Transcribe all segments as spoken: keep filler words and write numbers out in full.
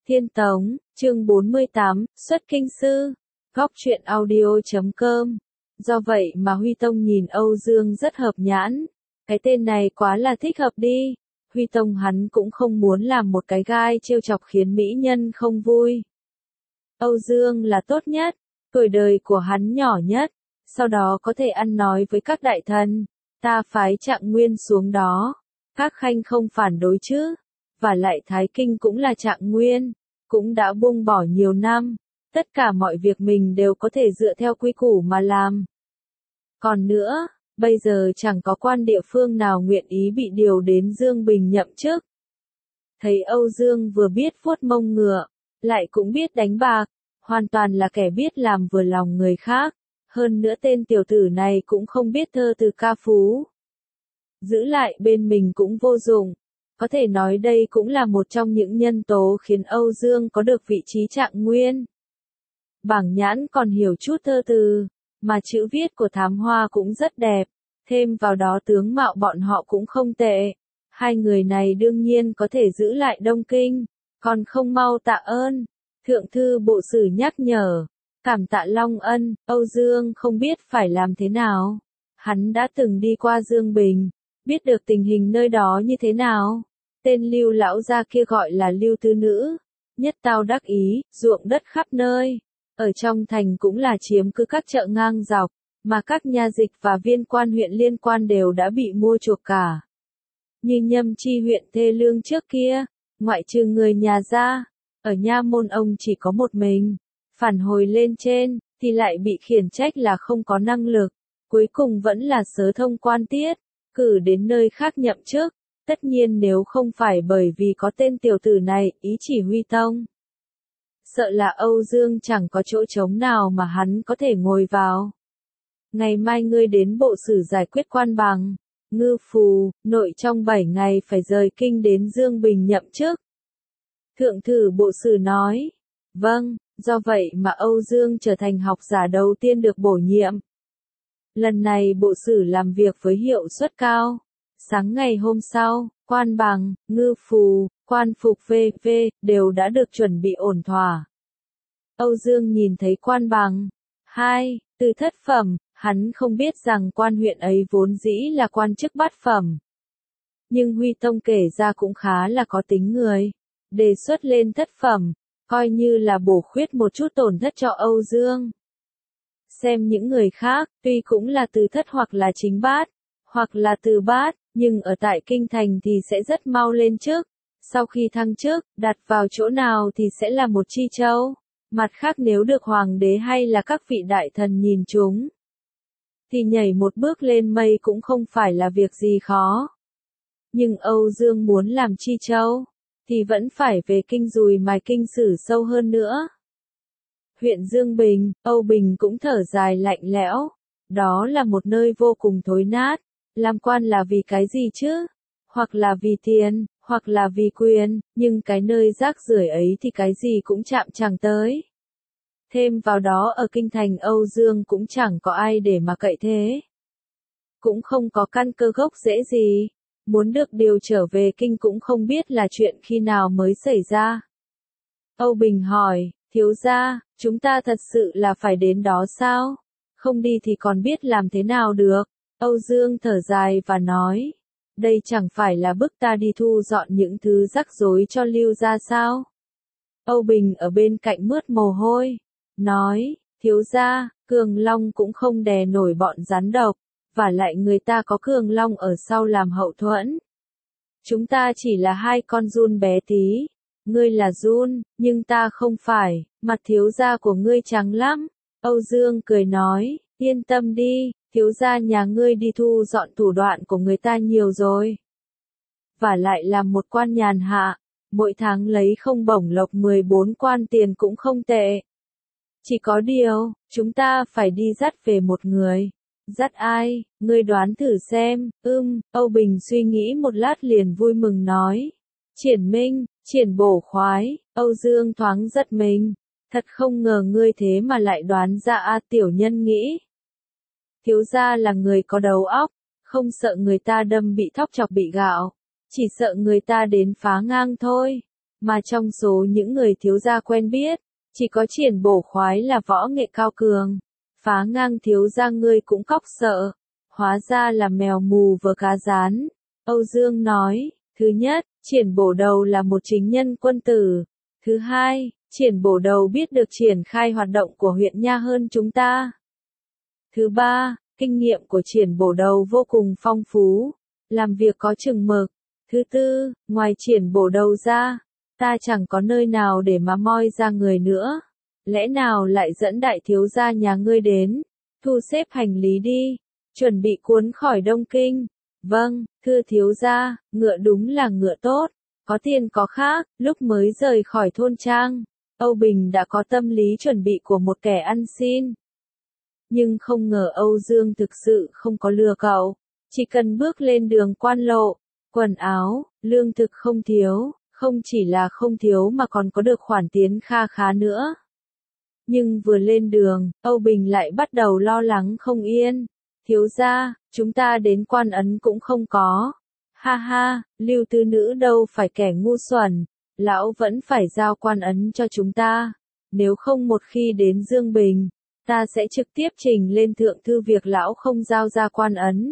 Thiên Tống, chương bốn mươi tám, Xuất Kinh Sư, Góc truyện audio chấm com. Do vậy mà Huy Tông nhìn Âu Dương rất hợp nhãn. Cái tên này quá là thích hợp đi. Huy Tông hắn cũng không muốn làm một cái gai trêu chọc khiến mỹ nhân không vui. Âu Dương là tốt nhất, tuổi đời của hắn nhỏ nhất, sau đó có thể ăn nói với các đại thần. Ta phái Trạng Nguyên xuống đó. Các khanh không phản đối chứ. Và lại Thái Kinh cũng là Trạng Nguyên, cũng đã buông bỏ nhiều năm, tất cả mọi việc mình đều có thể dựa theo quy củ mà làm. Còn nữa, bây giờ chẳng có quan địa phương nào nguyện ý bị điều đến Dương Bình nhậm chức. Thấy Âu Dương vừa biết vuốt mông ngựa, lại cũng biết đánh bạc, hoàn toàn là kẻ biết làm vừa lòng người khác, hơn nữa tên tiểu tử này cũng không biết thơ từ ca phú. Giữ lại bên mình cũng vô dụng. Có thể nói đây cũng là một trong những nhân tố khiến Âu Dương có được vị trí Trạng Nguyên. Bảng Nhãn còn hiểu chút thơ từ, mà chữ viết của Thám Hoa cũng rất đẹp, thêm vào đó tướng mạo bọn họ cũng không tệ. Hai người này đương nhiên có thể giữ lại Đông Kinh, còn không mau tạ ơn. Thượng thư bộ sử nhắc nhở, cảm tạ Long ân. Âu Dương không biết phải làm thế nào. Hắn đã từng đi qua Dương Bình, biết được tình hình nơi đó như thế nào. Tên Lưu lão gia kia gọi là Lưu Tư Nữ, nhất tao đắc ý, ruộng đất khắp nơi. Ở trong thành cũng là chiếm cứ các chợ ngang dọc, mà các nha dịch và viên quan huyện liên quan đều đã bị mua chuộc cả. Như Nhâm Chi huyện Thê Lương trước kia, ngoại trừ người nhà ra, ở nha môn ông chỉ có một mình. Phản hồi lên trên, thì lại bị khiển trách là không có năng lực, cuối cùng vẫn là sớ thông quan tiết, cử đến nơi khác nhậm chức. Tất nhiên nếu không phải bởi vì có tên tiểu tử này, ý chỉ Huy Tông. Sợ là Âu Dương chẳng có chỗ trống nào mà hắn có thể ngồi vào. Ngày mai ngươi đến bộ sử giải quyết quan bằng. Ngư Phù, nội trong bảy ngày phải rời kinh đến Dương Bình nhậm chức. Thượng thư bộ sử nói. Vâng, do vậy mà Âu Dương trở thành học giả đầu tiên được bổ nhiệm. Lần này bộ sử làm việc với hiệu suất cao. Sáng ngày hôm sau, quan bằng, ngư phù, quan phục vê vê đều đã được chuẩn bị ổn thỏa. Âu Dương nhìn thấy quan bằng. Hai, từ thất phẩm, hắn không biết rằng quan huyện ấy vốn dĩ là quan chức bát phẩm. Nhưng Huy Tông kể ra cũng khá là có tính người. Đề xuất lên thất phẩm, coi như là bổ khuyết một chút tổn thất cho Âu Dương. Xem những người khác, tuy cũng là từ thất hoặc là chính bát, hoặc là từ bát, nhưng ở tại kinh thành thì sẽ rất mau lên chức. Sau khi thăng chức, đặt vào chỗ nào thì sẽ là một chi châu. Mặt khác nếu được hoàng đế hay là các vị đại thần nhìn chúng, thì nhảy một bước lên mây cũng không phải là việc gì khó. Nhưng Âu Dương muốn làm chi châu, thì vẫn phải về kinh dùi mài kinh sử sâu hơn nữa. Huyện Dương Bình, Âu Bình cũng thở dài lạnh lẽo. Đó là một nơi vô cùng thối nát. Làm quan là vì cái gì chứ? Hoặc là vì tiền, hoặc là vì quyền, nhưng cái nơi rác rưởi ấy thì cái gì cũng chạm chẳng tới. Thêm vào đó ở kinh thành Âu Dương cũng chẳng có ai để mà cậy thế. Cũng không có căn cơ gốc rễ gì. Muốn được điều trở về kinh cũng không biết là chuyện khi nào mới xảy ra. Âu Bình hỏi, thiếu gia, chúng ta thật sự là phải đến đó sao? Không đi thì còn biết làm thế nào được? Âu Dương thở dài và nói, đây chẳng phải là bức ta đi thu dọn những thứ rắc rối cho Lưu gia sao? Âu Bình ở bên cạnh mướt mồ hôi, nói, thiếu gia, Cường Long cũng không đè nổi bọn rắn độc, và lại người ta có Cường Long ở sau làm hậu thuẫn. Chúng ta chỉ là hai con giun bé tí, ngươi là giun, nhưng ta không phải, mặt thiếu gia của ngươi trắng lắm. Âu Dương cười nói, yên tâm đi. Thiếu gia nhà ngươi đi thu dọn thủ đoạn của người ta nhiều rồi. Và lại làm một quan nhàn hạ, mỗi tháng lấy không bổng lộc mười bốn quan tiền cũng không tệ. Chỉ có điều, chúng ta phải đi dắt về một người. Dắt ai, ngươi đoán thử xem. Ưm, Âu Bình suy nghĩ một lát liền vui mừng nói. Triển Minh, Triển Bổ Khoái. Âu Dương thoáng giật mình. Thật không ngờ ngươi thế mà lại đoán ra. A tiểu nhân nghĩ. Thiếu gia là người có đầu óc, không sợ người ta đâm bị thóc chọc bị gạo, chỉ sợ người ta đến phá ngang thôi. Mà trong số những người thiếu gia quen biết, chỉ có Triển Bổ Khoái là võ nghệ cao cường. Phá ngang thiếu gia ngươi cũng cóc sợ. Hóa ra là mèo mù vờ cá rán. Âu Dương nói, thứ nhất, Triển Bổ Đầu là một chính nhân quân tử. Thứ hai, Triển Bổ Đầu biết được triển khai hoạt động của huyện nha hơn chúng ta. Thứ ba, kinh nghiệm của Triển Bổ Đầu vô cùng phong phú, làm việc có chừng mực. Thứ tư, ngoài Triển Bổ Đầu ra, ta chẳng có nơi nào để mà moi ra người nữa. Lẽ nào lại dẫn đại thiếu gia nhà ngươi đến, thu xếp hành lý đi, chuẩn bị cuốn khỏi Đông Kinh. Vâng, thưa thiếu gia, ngựa đúng là ngựa tốt, có tiền có khác. Lúc mới rời khỏi thôn trang, Âu Bình đã có tâm lý chuẩn bị của một kẻ ăn xin. Nhưng không ngờ Âu Dương thực sự không có lừa cậu, chỉ cần bước lên đường quan lộ, quần áo, lương thực không thiếu, không chỉ là không thiếu mà còn có được khoản tiền kha khá nữa. Nhưng vừa lên đường, Âu Bình lại bắt đầu lo lắng không yên. Thiếu gia, chúng ta đến Quan Ấn cũng không có. Ha ha, Lưu Tư Nữ đâu phải kẻ ngu xuẩn, lão vẫn phải giao Quan Ấn cho chúng ta. Nếu không một khi đến Dương Bình, ta sẽ trực tiếp trình lên thượng thư việc lão không giao ra Quan Ấn.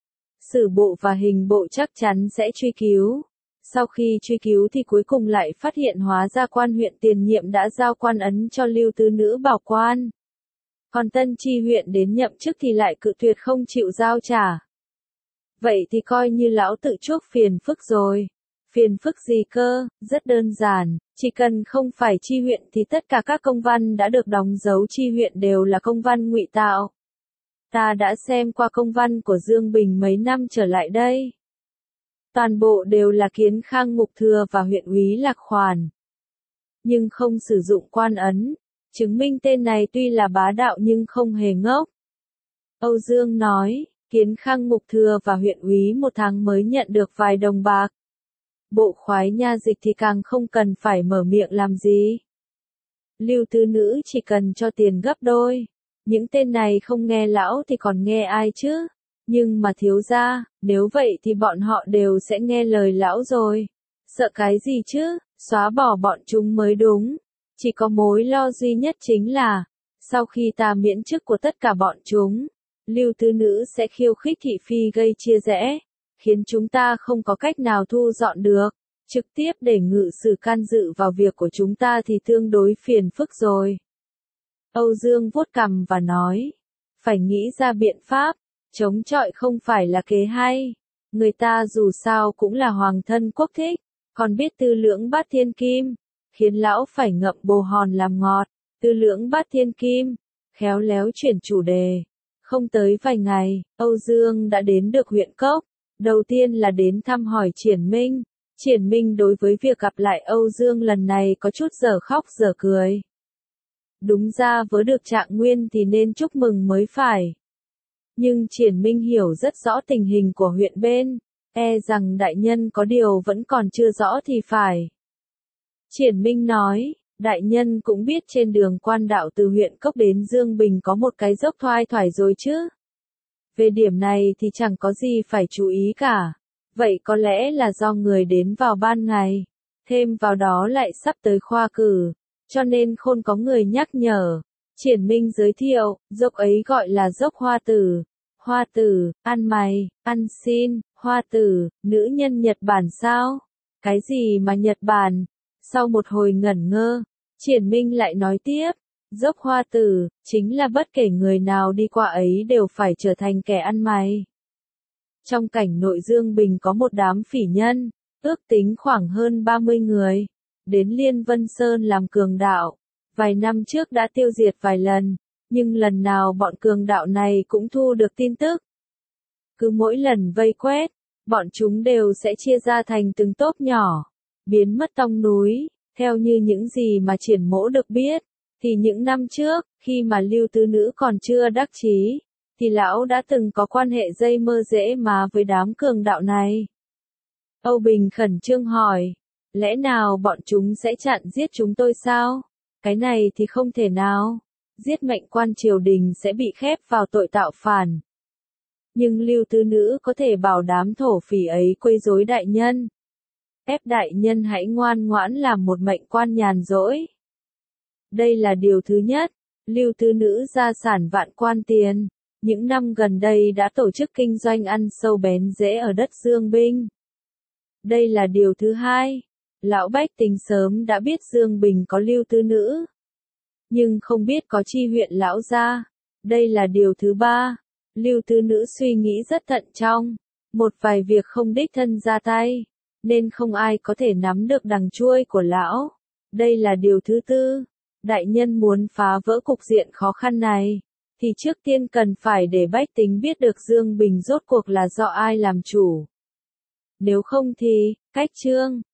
Sử bộ và hình bộ chắc chắn sẽ truy cứu. Sau khi truy cứu thì cuối cùng lại phát hiện hóa ra quan huyện tiền nhiệm đã giao Quan Ấn cho Lưu Tư Nữ bảo quan. Còn Tân Tri huyện đến nhậm chức thì lại cự tuyệt không chịu giao trả. Vậy thì coi như lão tự chuốc phiền phức rồi. Phiền phức gì cơ, rất đơn giản, chỉ cần không phải tri huyện thì tất cả các công văn đã được đóng dấu tri huyện đều là công văn ngụy tạo. Ta đã xem qua công văn của Dương Bình mấy năm trở lại đây. Toàn bộ đều là Kiến Khang Mục Thừa và huyện úy Lạc Khoản. Nhưng không sử dụng Quan Ấn, chứng minh tên này tuy là bá đạo nhưng không hề ngốc. Âu Dương nói, Kiến Khang Mục Thừa và huyện úy một tháng mới nhận được vài đồng bạc. Bộ khoái nha dịch thì càng không cần phải mở miệng làm gì. Lưu Tư Nữ chỉ cần cho tiền gấp đôi. Những tên này không nghe lão thì còn nghe ai chứ? Nhưng mà thiếu gia, nếu vậy thì bọn họ đều sẽ nghe lời lão rồi. Sợ cái gì chứ, xóa bỏ bọn chúng mới đúng. Chỉ có mối lo duy nhất chính là, sau khi ta miễn chức của tất cả bọn chúng, Lưu Tư Nữ sẽ khiêu khích thị phi gây chia rẽ, khiến chúng ta không có cách nào thu dọn được. Trực tiếp để ngự sử can dự vào việc của chúng ta thì tương đối phiền phức rồi. Âu Dương vuốt cằm và nói, phải nghĩ ra biện pháp, chống chọi không phải là kế hay. Người ta dù sao cũng là hoàng thân quốc thích, còn biết tư lưỡng bát thiên kim, khiến lão phải ngậm bồ hòn làm ngọt. Tư lưỡng bát thiên kim, khéo léo chuyển chủ đề. Không tới vài ngày, Âu Dương đã đến được huyện Cốc. Đầu tiên là đến thăm hỏi Triển Minh. Triển Minh đối với việc gặp lại Âu Dương lần này có chút dở khóc dở cười. Đúng ra với được Trạng Nguyên thì nên chúc mừng mới phải. Nhưng Triển Minh hiểu rất rõ tình hình của huyện bên, e rằng đại nhân có điều vẫn còn chưa rõ thì phải. Triển Minh nói, đại nhân cũng biết trên đường quan đạo từ huyện Cốc đến Dương Bình có một cái dốc thoai thoải rồi chứ. Về điểm này thì chẳng có gì phải chú ý cả. Vậy có lẽ là do người đến vào ban ngày, thêm vào đó lại sắp tới khoa cử, cho nên khôn có người nhắc nhở. Triển Minh giới thiệu, dốc ấy gọi là dốc Hoa Tử. Hoa Tử, ăn mày, ăn xin, Hoa Tử, nữ nhân Nhật Bản sao? Cái gì mà Nhật Bản? Sau một hồi ngẩn ngơ, Triển Minh lại nói tiếp, dốc Hoa Tử, chính là bất kể người nào đi qua ấy đều phải trở thành kẻ ăn mày. Trong cảnh nội Dương Bình có một đám phỉ nhân, ước tính khoảng hơn ba mươi người, đến Liên Vân Sơn làm cường đạo. Vài năm trước đã tiêu diệt vài lần, nhưng lần nào bọn cường đạo này cũng thu được tin tức. Cứ mỗi lần vây quét, bọn chúng đều sẽ chia ra thành từng tốp nhỏ, biến mất tông núi. Theo như những gì mà Triển Mỗ được biết, thì những năm trước, khi mà Lưu Tư Nữ còn chưa đắc chí, thì lão đã từng có quan hệ dây mơ rễ má với đám cường đạo này. Âu Bình khẩn trương hỏi, lẽ nào bọn chúng sẽ chặn giết chúng tôi sao? Cái này thì không thể nào. Giết mệnh quan triều đình sẽ bị khép vào tội tạo phản. Nhưng Lưu Tư Nữ có thể bảo đám thổ phỉ ấy quấy rối đại nhân. ép đại nhân hãy ngoan ngoãn làm một mệnh quan nhàn rỗi. Đây là điều thứ nhất. Lưu Tứ Nữ gia sản vạn quan tiền, những năm gần đây đã tổ chức kinh doanh ăn sâu bén rễ ở đất Dương Binh. Đây là điều thứ hai. Lão bách tính sớm đã biết Dương Bình có Lưu Tứ Nữ, nhưng không biết có chi huyện lão gia. Đây là điều thứ ba. Lưu Tứ Nữ suy nghĩ rất thận trọng, một vài việc không đích thân ra tay, nên không ai có thể nắm được đằng chuôi của lão. Đây là điều thứ tư. Đại nhân muốn phá vỡ cục diện khó khăn này, thì trước tiên cần phải để bách tính biết được Dương Bình rốt cuộc là do ai làm chủ. Nếu không thì, cách chương